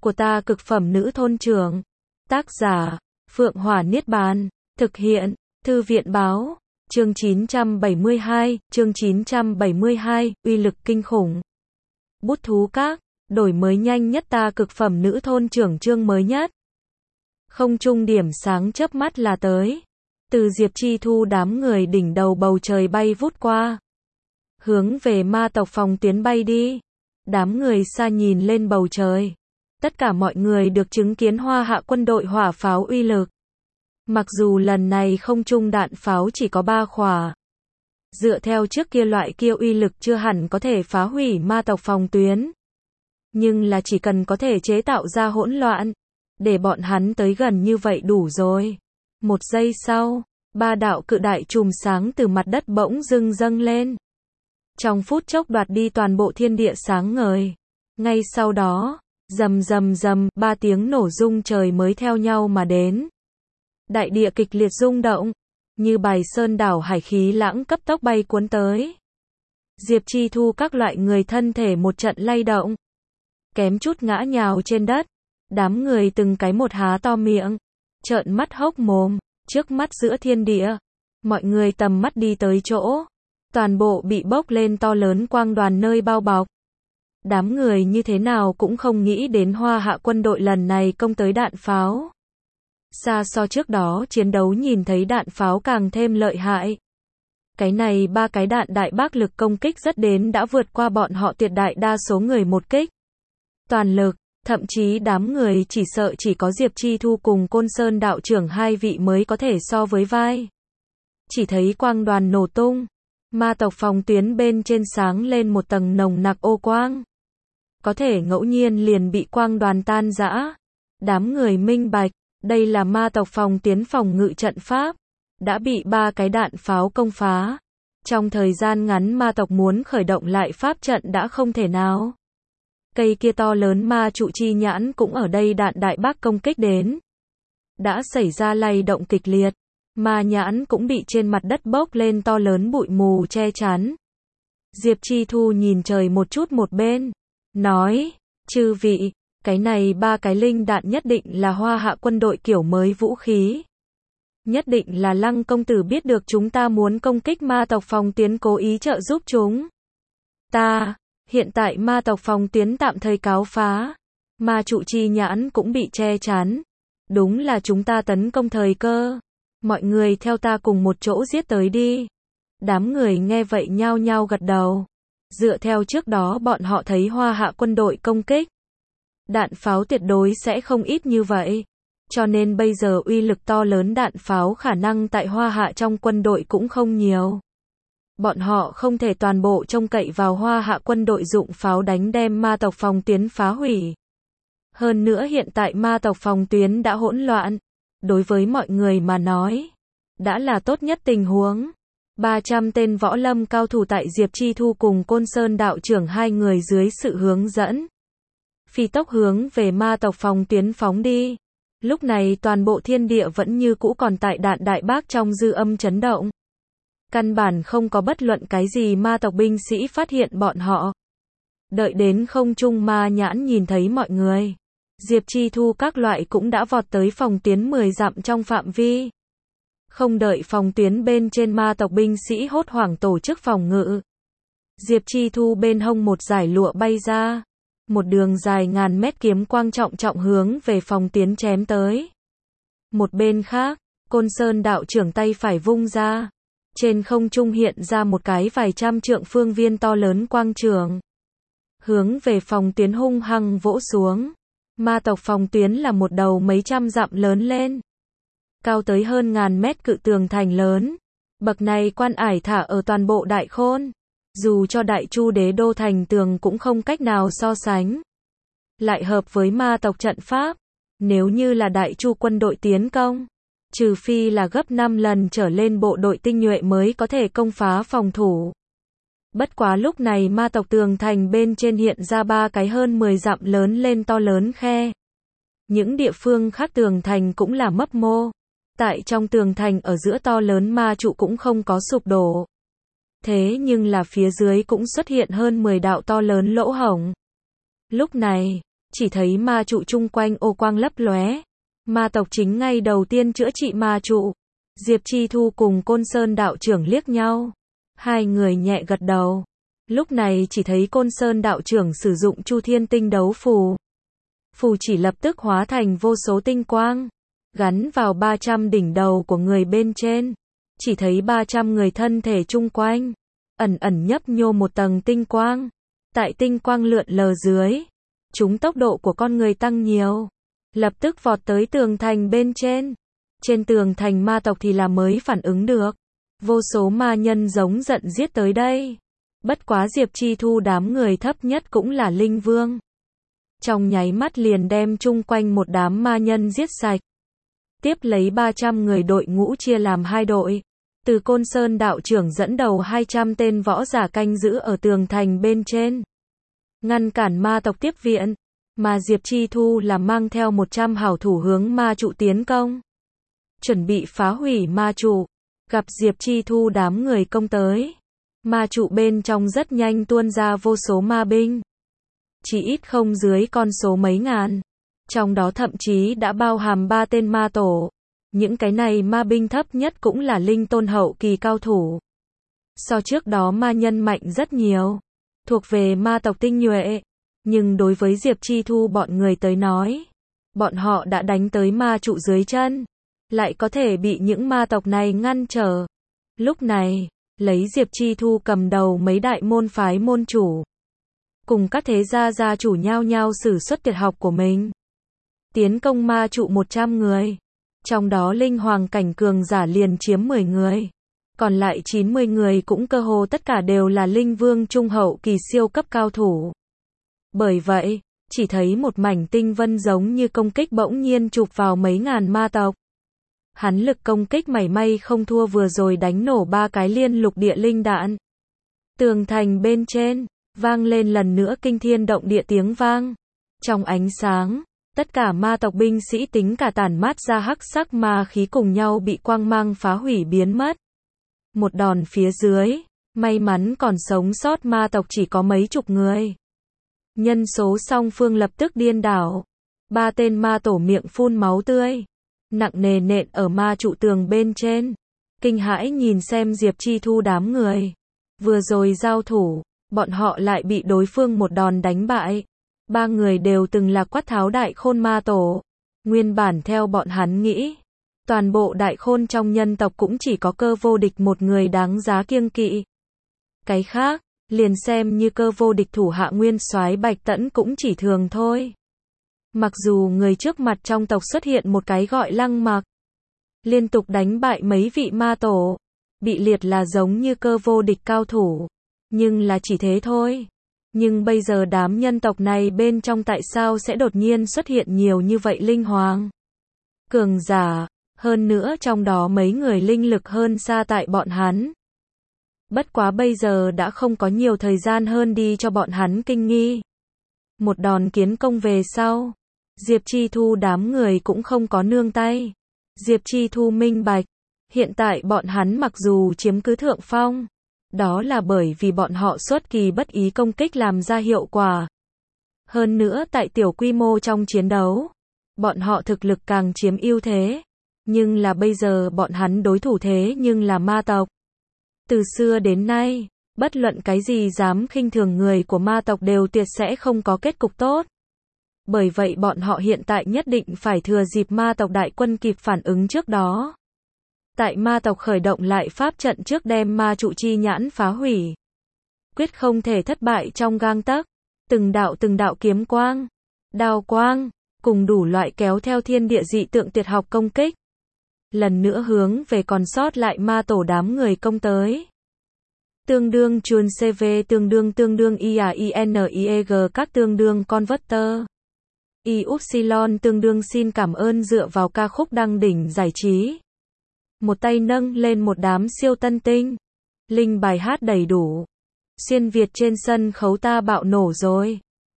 của ta cực phẩm nữ thôn trưởng. Tác giả, Phượng Hỏa Niết Bàn. Thực hiện, Thư viện báo. Chương 972, uy lực kinh khủng. Bút thú các, đổi mới nhanh nhất ta cực phẩm nữ thôn trưởng chương mới nhất. Không trung điểm sáng chớp mắt là tới. Từ Diệp Chi Thu đám người đỉnh đầu bầu trời bay vút qua. Hướng về ma tộc phòng tuyến bay đi. Đám người xa nhìn lên bầu trời. Tất cả mọi người được chứng kiến Hoa Hạ quân đội hỏa pháo uy lực. Mặc dù lần này không trung đạn pháo chỉ có 3 khỏa. Dựa theo trước kia loại kia uy lực chưa hẳn có thể phá hủy ma tộc phòng tuyến. Nhưng là chỉ cần có thể chế tạo ra hỗn loạn. Để bọn hắn tới gần như vậy đủ rồi. Một giây sau, 3 đạo cự đại chùm sáng từ mặt đất bỗng dưng dâng lên. Trong phút chốc đoạt đi toàn bộ thiên địa sáng ngời. Ngay sau đó, rầm rầm rầm, 3 tiếng nổ rung trời mới theo nhau mà đến. Đại địa kịch liệt rung động, như bài sơn đảo hải khí lãng cấp tốc bay cuốn tới. Diệp Chi Thu các loại người thân thể một trận lay động. Kém chút ngã nhào trên đất. Đám người từng cái một há to miệng. Trợn mắt hốc mồm, trước mắt giữa thiên địa. Mọi người tầm mắt đi tới chỗ. Toàn bộ bị bốc lên to lớn quang đoàn nơi bao bọc. Đám người như thế nào cũng không nghĩ đến Hoa Hạ quân đội lần này công tới đạn pháo. Xa so trước đó chiến đấu nhìn thấy đạn pháo càng thêm lợi hại. Cái này 3 cái đạn đại bác lực công kích rất đến đã vượt qua bọn họ tuyệt đại đa số người một kích. Toàn lực, thậm chí đám người chỉ sợ chỉ có Diệp Chi Thu cùng Côn Sơn đạo trưởng 2 vị mới có thể so với vai. Chỉ thấy quang đoàn nổ tung. Ma tộc phòng tuyến bên trên sáng lên một tầng nồng nặc ô quang. Có thể ngẫu nhiên liền bị quang đoàn tan rã. Đám người minh bạch, đây là ma tộc phòng tuyến phòng ngự trận pháp. Đã bị 3 cái đạn pháo công phá. Trong thời gian ngắn ma tộc muốn khởi động lại pháp trận đã không thể nào. Cây kia to lớn ma trụ chi nhãn cũng ở đây đạn đại bác công kích đến. Đã xảy ra lay động kịch liệt. Ma nhãn cũng bị trên mặt đất bốc lên to lớn bụi mù che chắn. Diệp Chi Thu nhìn trời một chút một bên. Nói, chư vị, cái này 3 cái linh đạn nhất định là Hoa Hạ quân đội kiểu mới vũ khí. Nhất định là Lăng công tử biết được chúng ta muốn công kích ma tộc phòng tuyến cố ý trợ giúp chúng. Hiện tại ma tộc phòng tuyến tạm thời cáo phá. Ma trụ chi nhãn cũng bị che chắn. Đúng là chúng ta tấn công thời cơ. Mọi người theo ta cùng một chỗ giết tới đi. Đám người nghe vậy nhao nhao gật đầu. Dựa theo trước đó bọn họ thấy Hoa Hạ quân đội công kích. Đạn pháo tuyệt đối sẽ không ít như vậy. Cho nên bây giờ uy lực to lớn đạn pháo khả năng tại Hoa Hạ trong quân đội cũng không nhiều. Bọn họ không thể toàn bộ trông cậy vào Hoa Hạ quân đội dụng pháo đánh đem ma tộc phòng tuyến phá hủy. Hơn nữa hiện tại ma tộc phòng tuyến đã hỗn loạn. Đối với mọi người mà nói, đã là tốt nhất tình huống. 300 tên võ lâm cao thủ tại Diệp Chi Thu cùng Côn Sơn đạo trưởng 2 người dưới sự hướng dẫn. Phi tốc hướng về ma tộc phòng tuyến phóng đi. Lúc này toàn bộ thiên địa vẫn như cũ còn tại đạn đại bác trong dư âm chấn động. Căn bản không có bất luận cái gì ma tộc binh sĩ phát hiện bọn họ. Đợi đến không trung ma nhãn nhìn thấy mọi người. Diệp Chi Thu các loại cũng đã vọt tới phòng tuyến 10 dặm trong phạm vi. Không đợi phòng tuyến bên trên ma tộc binh sĩ hốt hoảng tổ chức phòng ngự. Diệp Chi Thu bên hông một dải lụa bay ra. Một đường dài ngàn mét kiếm quang trọng trọng hướng về phòng tuyến chém tới. Một bên khác, Côn Sơn đạo trưởng tay phải vung ra. Trên không trung hiện ra một cái vài trăm trượng phương viên to lớn quang trường. Hướng về phòng tuyến hung hăng vỗ xuống. Ma tộc phòng tuyến là một đầu mấy trăm dặm lớn lên. Cao tới hơn ngàn mét cự tường thành lớn. Bậc này quan ải thả ở toàn bộ Đại Khôn. Dù cho Đại Chu đế đô thành tường cũng không cách nào so sánh. Lại hợp với ma tộc trận pháp. Nếu như là Đại Chu quân đội tiến công. Trừ phi là gấp 5 lần trở lên bộ đội tinh nhuệ mới có thể công phá phòng thủ. Bất quá lúc này ma tộc tường thành bên trên hiện ra 3 cái hơn 10 dặm lớn lên to lớn khe. Những địa phương khác tường thành cũng là mấp mô. Tại trong tường thành ở giữa to lớn ma trụ cũng không có sụp đổ. Thế nhưng là phía dưới cũng xuất hiện hơn 10 đạo to lớn lỗ hổng. Lúc này, chỉ thấy ma trụ chung quanh ô quang lấp lóe. Ma tộc chính ngay đầu tiên chữa trị ma trụ. Diệp Chi Thu cùng Côn Sơn đạo trưởng liếc nhau. Hai người nhẹ gật đầu. Lúc này chỉ thấy Côn Sơn đạo trưởng sử dụng Chu Thiên Tinh Đấu Phù. Phù chỉ lập tức hóa thành vô số tinh quang, gắn vào 300 đỉnh đầu của người bên trên. Chỉ thấy 300 người thân thể chung quanh, ẩn ẩn nhấp nhô một tầng tinh quang. Tại tinh quang lượn lờ dưới, chúng tốc độ của con người tăng nhiều, lập tức vọt tới tường thành bên trên. Trên tường thành ma tộc thì là mới phản ứng được. Vô số ma nhân giống giận giết tới đây. Bất quá Diệp Chi Thu đám người thấp nhất cũng là linh vương. Trong nháy mắt liền đem chung quanh một đám ma nhân giết sạch. Tiếp lấy 300 người đội ngũ chia làm hai đội. Từ Côn Sơn đạo trưởng dẫn đầu 200 tên võ giả canh giữ ở tường thành bên trên, ngăn cản ma tộc tiếp viện. Mà Diệp Chi Thu là mang theo 100 hảo thủ hướng ma trụ tiến công, chuẩn bị phá hủy ma trụ. Gặp Diệp Chi Thu đám người công tới, ma trụ bên trong rất nhanh tuôn ra vô số ma binh. Chỉ ít không dưới con số mấy ngàn. Trong đó thậm chí đã bao hàm 3 tên ma tổ. Những cái này ma binh thấp nhất cũng là linh tôn hậu kỳ cao thủ. So trước đó ma nhân mạnh rất nhiều, thuộc về ma tộc tinh nhuệ. Nhưng đối với Diệp Chi Thu bọn người tới nói, bọn họ đã đánh tới ma trụ dưới chân, lại có thể bị những ma tộc này ngăn trở. Lúc này, lấy Diệp Chi Thu cầm đầu mấy đại môn phái môn chủ, cùng các thế gia gia chủ nhao nhao sử xuất tuyệt học của mình, tiến công ma trụ 100 người. Trong đó linh hoàng cảnh cường giả liền chiếm 10 người. Còn lại 90 người cũng cơ hồ tất cả đều là linh vương trung hậu kỳ siêu cấp cao thủ. Bởi vậy, chỉ thấy một mảnh tinh vân giống như công kích bỗng nhiên chụp vào mấy ngàn ma tộc. Hắn lực công kích mảy may không thua vừa rồi đánh nổ 3 cái liên lục địa linh đạn. Tường thành bên trên, vang lên lần nữa kinh thiên động địa tiếng vang. Trong ánh sáng, tất cả ma tộc binh sĩ tính cả tản mát ra hắc sắc ma khí cùng nhau bị quang mang phá hủy biến mất. Một đòn phía dưới, may mắn còn sống sót ma tộc chỉ có mấy chục người. Nhân số song phương lập tức điên đảo. 3 tên ma tổ miệng phun máu tươi, nặng nề nện ở ma trụ tường bên trên. Kinh hãi nhìn xem Diệp Chi Thu đám người. Vừa rồi giao thủ, bọn họ lại bị đối phương một đòn đánh bại. 3 người đều từng là Quát Tháo Đại Khôn ma tổ. Nguyên bản theo bọn hắn nghĩ, toàn bộ Đại Khôn trong nhân tộc cũng chỉ có Cơ Vô Địch một người đáng giá kiêng kỵ. Cái khác, liền xem như Cơ Vô Địch thủ hạ nguyên soái Bạch Tẫn cũng chỉ thường thôi. Mặc dù người trước mặt trong tộc xuất hiện một cái gọi Lăng Mặc, liên tục đánh bại mấy vị ma tổ, bị liệt là giống như Cơ Vô Địch cao thủ, nhưng là chỉ thế thôi. Nhưng bây giờ đám nhân tộc này bên trong tại sao sẽ đột nhiên xuất hiện nhiều như vậy linh hoàng cường giả, hơn nữa trong đó mấy người linh lực hơn xa tại bọn hắn. Bất quá bây giờ đã không có nhiều thời gian hơn đi cho bọn hắn kinh nghi. Một đòn kiến công về sau, Diệp Chi Thu đám người cũng không có nương tay. Diệp Chi Thu minh bạch, hiện tại bọn hắn mặc dù chiếm cứ thượng phong, đó là bởi vì bọn họ xuất kỳ bất ý công kích làm ra hiệu quả. Hơn nữa tại tiểu quy mô trong chiến đấu, bọn họ thực lực càng chiếm ưu thế. Nhưng là bây giờ bọn hắn đối thủ thế nhưng là ma tộc. Từ xưa đến nay, bất luận cái gì dám khinh thường người của ma tộc đều tuyệt sẽ không có kết cục tốt. Bởi vậy bọn họ hiện tại nhất định phải thừa dịp ma tộc đại quân kịp phản ứng trước đó. Tại ma tộc khởi động lại pháp trận trước đem ma trụ chi nhãn phá hủy. Quyết không thể thất bại trong gang tấc. Từng đạo kiếm quang, đao quang, cùng đủ loại kéo theo thiên địa dị tượng tuyệt học công kích. Lần nữa hướng về còn sót lại ma tổ đám người công tới. Tương đương chuồn CV tương đương IAINIEG các tương đương converter. Y-Upsilon tương đương xin cảm ơn dựa vào ca khúc đăng đỉnh giải trí. Một tay nâng lên một đám siêu tân tinh. Linh bài hát đầy đủ. Xuyên Việt trên sân khấu ta bạo nổ rồi.